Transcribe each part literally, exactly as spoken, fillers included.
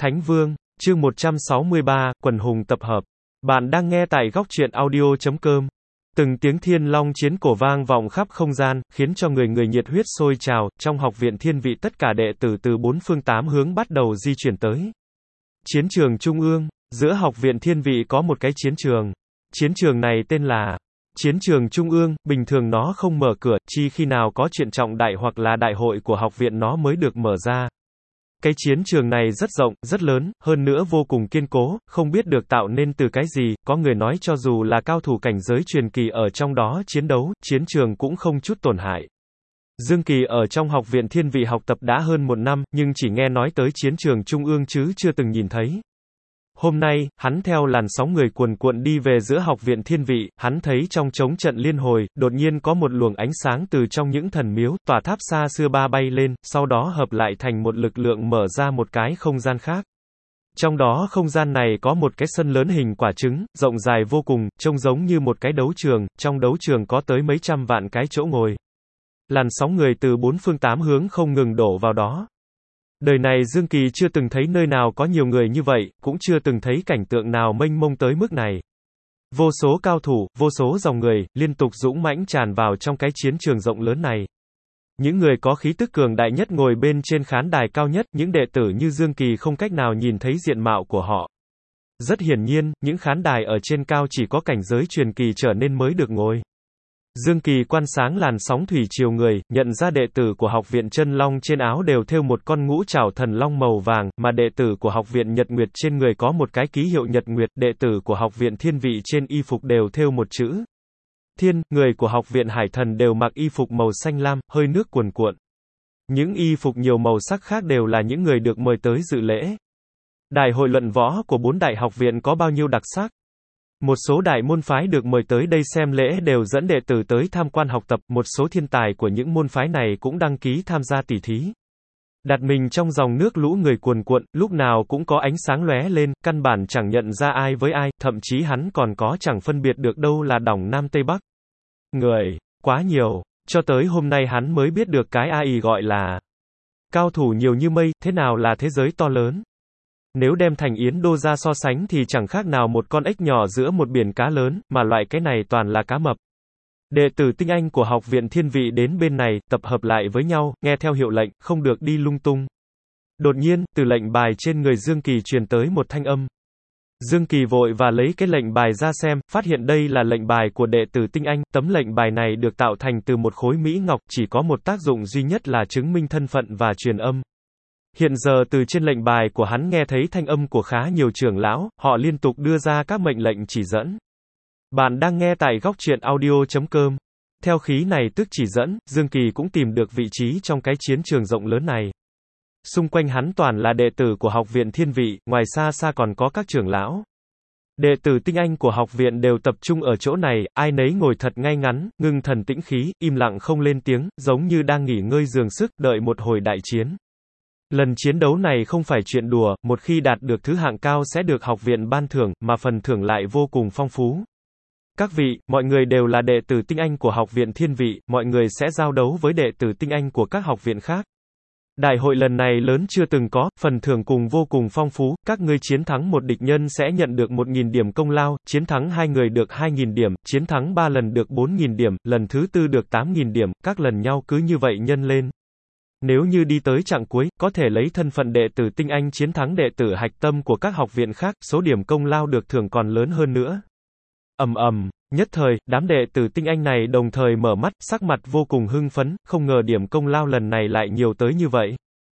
Thánh Vương, chương một trăm sáu mươi ba, Quần hùng tập hợp. Bạn đang nghe tại góc truyện audio chấm com. Từng tiếng thiên long chiến cổ vang vọng khắp không gian, khiến cho người người nhiệt huyết sôi trào. Trong học viện thiên vị tất cả đệ tử từ bốn phương tám hướng bắt đầu di chuyển tới chiến trường trung ương. Giữa học viện thiên vị có một cái chiến trường. Chiến trường này tên là chiến trường trung ương. Bình thường nó không mở cửa, chi khi nào có chuyện trọng đại hoặc là đại hội của học viện nó mới được mở ra. Cái chiến trường này rất rộng, rất lớn, hơn nữa vô cùng kiên cố, không biết được tạo nên từ cái gì. Có người nói cho dù là cao thủ cảnh giới truyền kỳ ở trong đó chiến đấu, chiến trường cũng không chút tổn hại. Dương Kỳ ở trong học viện thiên vị học tập đã hơn một năm, nhưng chỉ nghe nói tới chiến trường trung ương chứ chưa từng nhìn thấy. Hôm nay, hắn theo làn sóng người cuồn cuộn đi về giữa học viện thiên vị, hắn thấy trong trống trận liên hồi, đột nhiên có một luồng ánh sáng từ trong những thần miếu, tòa tháp xa xưa ba bay lên, sau đó hợp lại thành một lực lượng mở ra một cái không gian khác. Trong đó không gian này có một cái sân lớn hình quả trứng, rộng dài vô cùng, trông giống như một cái đấu trường, trong đấu trường có tới mấy trăm vạn cái chỗ ngồi. Làn sóng người từ bốn phương tám hướng không ngừng đổ vào đó. Đời này Dương Kỳ chưa từng thấy nơi nào có nhiều người như vậy, cũng chưa từng thấy cảnh tượng nào mênh mông tới mức này. Vô số cao thủ, vô số dòng người, liên tục dũng mãnh tràn vào trong cái chiến trường rộng lớn này. Những người có khí tức cường đại nhất ngồi bên trên khán đài cao nhất, những đệ tử như Dương Kỳ không cách nào nhìn thấy diện mạo của họ. Rất hiển nhiên, những khán đài ở trên cao chỉ có cảnh giới truyền kỳ trở nên mới được ngồi. Dương Kỳ quan sáng làn sóng thủy triều người, nhận ra đệ tử của học viện Chân Long trên áo đều thêu một con ngũ trảo thần long màu vàng, mà đệ tử của học viện Nhật Nguyệt trên người có một cái ký hiệu Nhật Nguyệt, đệ tử của học viện Thiên Vị trên y phục đều thêu một chữ Thiên, người của học viện Hải Thần đều mặc y phục màu xanh lam, hơi nước cuồn cuộn. Những y phục nhiều màu sắc khác đều là những người được mời tới dự lễ. Đại hội luận võ của bốn đại học viện có bao nhiêu đặc sắc? Một số đại môn phái được mời tới đây xem lễ đều dẫn đệ tử tới tham quan học tập, một số thiên tài của những môn phái này cũng đăng ký tham gia tỷ thí. Đặt mình trong dòng nước lũ người cuồn cuộn, lúc nào cũng có ánh sáng lóe lên, căn bản chẳng nhận ra ai với ai, thậm chí hắn còn có chẳng phân biệt được đâu là đỏng Nam Tây Bắc. Người, quá nhiều, cho tới hôm nay hắn mới biết được cái a i gọi là cao thủ nhiều như mây, thế nào là thế giới to lớn. Nếu đem thành Yến Đô ra so sánh thì chẳng khác nào một con ếch nhỏ giữa một biển cá lớn, mà loại cái này toàn là cá mập. Đệ tử tinh anh của học viện thiên vị đến bên này, tập hợp lại với nhau, nghe theo hiệu lệnh, không được đi lung tung. Đột nhiên, từ lệnh bài trên người Dương Kỳ truyền tới một thanh âm. Dương Kỳ vội và lấy cái lệnh bài ra xem, phát hiện đây là lệnh bài của đệ tử tinh anh. Tấm lệnh bài này được tạo thành từ một khối mỹ ngọc, chỉ có một tác dụng duy nhất là chứng minh thân phận và truyền âm. Hiện giờ từ trên lệnh bài của hắn nghe thấy thanh âm của khá nhiều trưởng lão, họ liên tục đưa ra các mệnh lệnh chỉ dẫn. Bạn đang nghe tại góc truyện audio chấm com. Theo khí này tức chỉ dẫn, Dương Kỳ cũng tìm được vị trí trong cái chiến trường rộng lớn này. Xung quanh hắn toàn là đệ tử của học viện thiên vị, ngoài xa xa còn có các trưởng lão. Đệ tử tinh anh của học viện đều tập trung ở chỗ này, ai nấy ngồi thật ngay ngắn, ngưng thần tĩnh khí, im lặng không lên tiếng, giống như đang nghỉ ngơi dường sức, đợi một hồi đại chiến. Lần chiến đấu này không phải chuyện đùa, một khi đạt được thứ hạng cao sẽ được học viện ban thưởng, mà phần thưởng lại vô cùng phong phú. Các vị, mọi người đều là đệ tử tinh anh của học viện thiên vị, mọi người sẽ giao đấu với đệ tử tinh anh của các học viện khác. Đại hội lần này lớn chưa từng có, phần thưởng cùng vô cùng phong phú, các ngươi chiến thắng một địch nhân sẽ nhận được một nghìn điểm công lao, chiến thắng hai người được hai nghìn điểm, chiến thắng ba lần được bốn nghìn điểm, lần thứ tư được tám nghìn điểm, các lần nhau cứ như vậy nhân lên. Nếu như đi tới chặng cuối, có thể lấy thân phận đệ tử tinh anh chiến thắng đệ tử hạch tâm của các học viện khác, số điểm công lao được thưởng còn lớn hơn nữa. Ầm ầm, nhất thời, đám đệ tử tinh anh này đồng thời mở mắt, sắc mặt vô cùng hưng phấn, không ngờ điểm công lao lần này lại nhiều tới như vậy.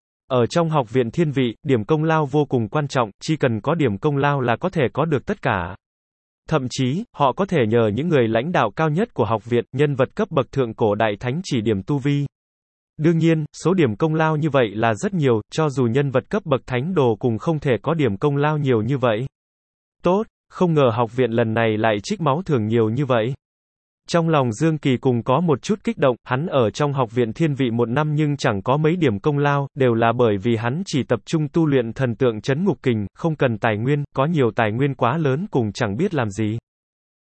Ở trong học viện thiên vị, điểm công lao vô cùng quan trọng, chỉ cần có điểm công lao là có thể có được tất cả. Thậm chí, họ có thể nhờ những người lãnh đạo cao nhất của học viện, nhân vật cấp bậc thượng cổ đại thánh chỉ điểm tu vi. Đương nhiên, số điểm công lao như vậy là rất nhiều, cho dù nhân vật cấp bậc thánh đồ cùng không thể có điểm công lao nhiều như vậy. Tốt, không ngờ học viện lần này lại trích máu thưởng nhiều như vậy. Trong lòng Dương Kỳ cùng có một chút kích động, hắn ở trong học viện thiên vị một năm nhưng chẳng có mấy điểm công lao, đều là bởi vì hắn chỉ tập trung tu luyện thần tượng trấn ngục kình, không cần tài nguyên, có nhiều tài nguyên quá lớn cùng chẳng biết làm gì.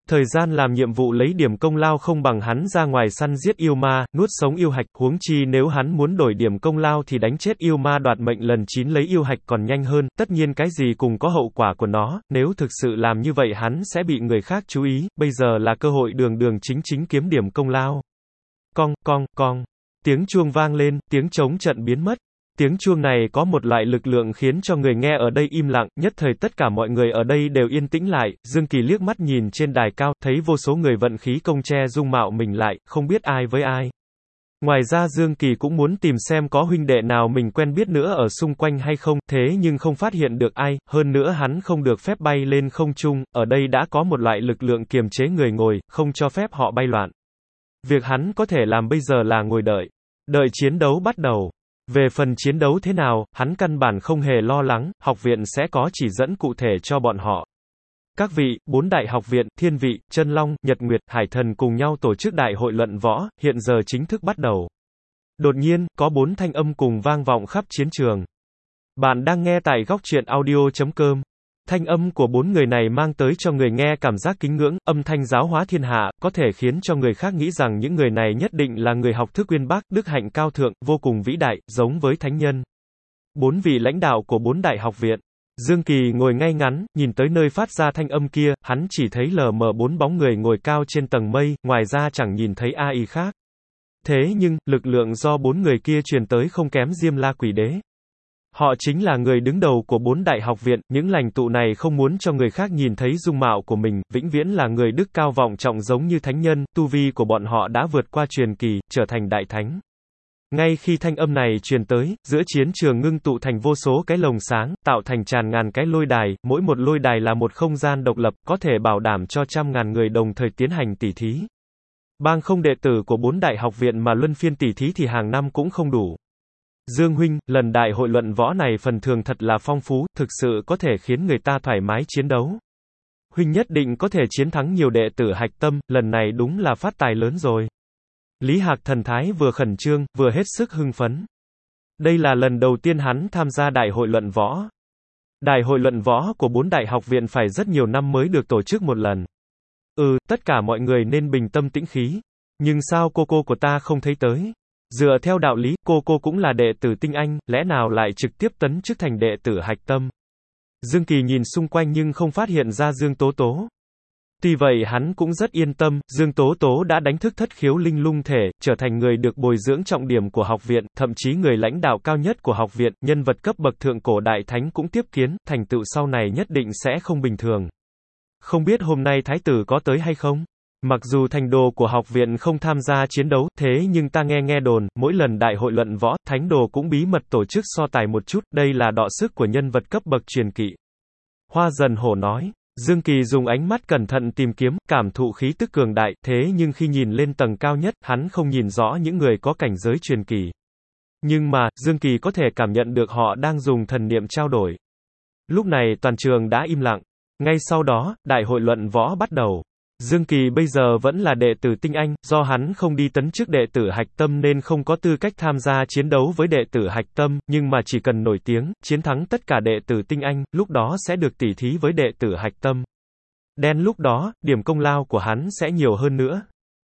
Thời gian làm nhiệm vụ lấy điểm công lao không bằng hắn ra ngoài săn giết yêu ma, nuốt sống yêu hạch, huống chi nếu hắn muốn đổi điểm công lao thì đánh chết yêu ma đoạt mệnh lần chín lấy yêu hạch còn nhanh hơn, tất nhiên cái gì cùng có hậu quả của nó, nếu thực sự làm như vậy hắn sẽ bị người khác chú ý, bây giờ là cơ hội đường đường chính chính kiếm điểm công lao. Cong, cong, cong. Tiếng chuông vang lên, tiếng trống trận biến mất. Tiếng chuông này có một loại lực lượng khiến cho người nghe ở đây im lặng, nhất thời tất cả mọi người ở đây đều yên tĩnh lại, Dương Kỳ liếc mắt nhìn trên đài cao, thấy vô số người vận khí công che dung mạo mình lại, không biết ai với ai. Ngoài ra Dương Kỳ cũng muốn tìm xem có huynh đệ nào mình quen biết nữa ở xung quanh hay không, thế nhưng không phát hiện được ai, hơn nữa hắn không được phép bay lên không trung, ở đây đã có một loại lực lượng kiềm chế người ngồi, không cho phép họ bay loạn. Việc hắn có thể làm bây giờ là ngồi đợi. Đợi chiến đấu bắt đầu. Về phần chiến đấu thế nào, hắn căn bản không hề lo lắng, học viện sẽ có chỉ dẫn cụ thể cho bọn họ. Các vị, bốn đại học viện, Thiên Vị, Chân Long, Nhật Nguyệt, Hải Thần cùng nhau tổ chức đại hội luận võ, hiện giờ chính thức bắt đầu. Đột nhiên, có bốn thanh âm cùng vang vọng khắp chiến trường. Bạn đang nghe tại góc truyện audio chấm com. Thanh âm của bốn người này mang tới cho người nghe cảm giác kính ngưỡng, âm thanh giáo hóa thiên hạ, có thể khiến cho người khác nghĩ rằng những người này nhất định là người học thức uyên bác, đức hạnh cao thượng, vô cùng vĩ đại, giống với thánh nhân. Bốn vị lãnh đạo của bốn đại học viện. Dương Kỳ ngồi ngay ngắn, nhìn tới nơi phát ra thanh âm kia, hắn chỉ thấy lờ mờ bốn bóng người ngồi cao trên tầng mây, ngoài ra chẳng nhìn thấy ai khác. Thế nhưng, lực lượng do bốn người kia truyền tới không kém Diêm La Quỷ Đế. Họ chính là người đứng đầu của bốn đại học viện, những lãnh tụ này không muốn cho người khác nhìn thấy dung mạo của mình, vĩnh viễn là người đức cao vọng trọng giống như thánh nhân, tu vi của bọn họ đã vượt qua truyền kỳ, trở thành đại thánh. Ngay khi thanh âm này truyền tới, giữa chiến trường ngưng tụ thành vô số cái lồng sáng, tạo thành tràn ngàn cái lôi đài, mỗi một lôi đài là một không gian độc lập, có thể bảo đảm cho trăm ngàn người đồng thời tiến hành tỉ thí. Bang không đệ tử của bốn đại học viện mà luân phiên tỉ thí thì hàng năm cũng không đủ. Dương huynh, lần đại hội luận võ này phần thưởng thật là phong phú, thực sự có thể khiến người ta thoải mái chiến đấu. Huynh nhất định có thể chiến thắng nhiều đệ tử hạch tâm, lần này đúng là phát tài lớn rồi. Lý Hạc thần thái vừa khẩn trương, vừa hết sức hưng phấn. Đây là lần đầu tiên hắn tham gia đại hội luận võ. Đại hội luận võ của bốn đại học viện phải rất nhiều năm mới được tổ chức một lần. Ừ, tất cả mọi người nên bình tâm tĩnh khí. Nhưng sao cô cô của ta không thấy tới? Dựa theo đạo lý, cô cô cũng là đệ tử tinh anh, lẽ nào lại trực tiếp tấn chức thành đệ tử hạch tâm? Dương Kỳ nhìn xung quanh nhưng không phát hiện ra Dương Tố Tố. Tuy vậy hắn cũng rất yên tâm, Dương Tố Tố đã đánh thức thất khiếu linh lung thể, trở thành người được bồi dưỡng trọng điểm của học viện, thậm chí người lãnh đạo cao nhất của học viện, nhân vật cấp bậc thượng cổ đại thánh cũng tiếp kiến, thành tựu sau này nhất định sẽ không bình thường. Không biết hôm nay thái tử có tới hay không? Mặc dù thành đồ của học viện không tham gia chiến đấu, thế nhưng ta nghe nghe đồn, mỗi lần đại hội luận võ, thánh đồ cũng bí mật tổ chức so tài một chút, đây là đọ sức của nhân vật cấp bậc truyền kỳ. Hoa Dần Hổ nói. Dương Kỳ dùng ánh mắt cẩn thận tìm kiếm, cảm thụ khí tức cường đại, thế nhưng khi nhìn lên tầng cao nhất, hắn không nhìn rõ những người có cảnh giới truyền kỳ. Nhưng mà, Dương Kỳ có thể cảm nhận được họ đang dùng thần niệm trao đổi. Lúc này toàn trường đã im lặng. Ngay sau đó, đại hội luận võ bắt đầu. Dương Kỳ bây giờ vẫn là đệ tử tinh anh, do hắn không đi tấn chức đệ tử hạch tâm nên không có tư cách tham gia chiến đấu với đệ tử hạch tâm, nhưng mà chỉ cần nổi tiếng, chiến thắng tất cả đệ tử tinh anh, lúc đó sẽ được tỉ thí với đệ tử hạch tâm. Đen lúc đó, điểm công lao của hắn sẽ nhiều hơn nữa.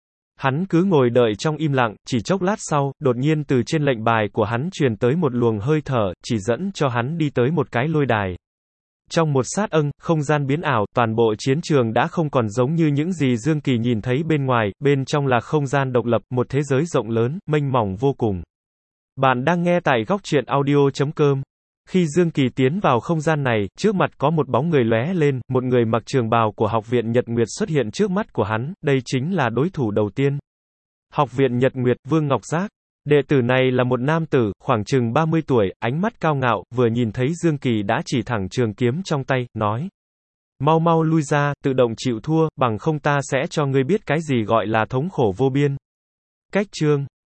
Hắn cứ ngồi đợi trong im lặng, chỉ chốc lát sau, đột nhiên từ trên lệnh bài của hắn truyền tới một luồng hơi thở, chỉ dẫn cho hắn đi tới một cái lôi đài. Trong một sát âng, không gian biến ảo, toàn bộ chiến trường đã không còn giống như những gì Dương Kỳ nhìn thấy bên ngoài, bên trong là không gian độc lập, một thế giới rộng lớn, mênh mỏng vô cùng. Bạn đang nghe tại góc truyện audio chấm com. Khi Dương Kỳ tiến vào không gian này, trước mặt có một bóng người lóe lên, một người mặc trường bào của học viện Nhật Nguyệt xuất hiện trước mắt của hắn, đây chính là đối thủ đầu tiên. Học viện Nhật Nguyệt, Vương Ngọc Giác. Đệ tử này là một nam tử, khoảng chừng ba mươi tuổi, ánh mắt cao ngạo, vừa nhìn thấy Dương Kỳ đã chỉ thẳng trường kiếm trong tay, nói. Mau mau lui ra, tự động chịu thua, bằng không ta sẽ cho ngươi biết cái gì gọi là thống khổ vô biên. Cách chương.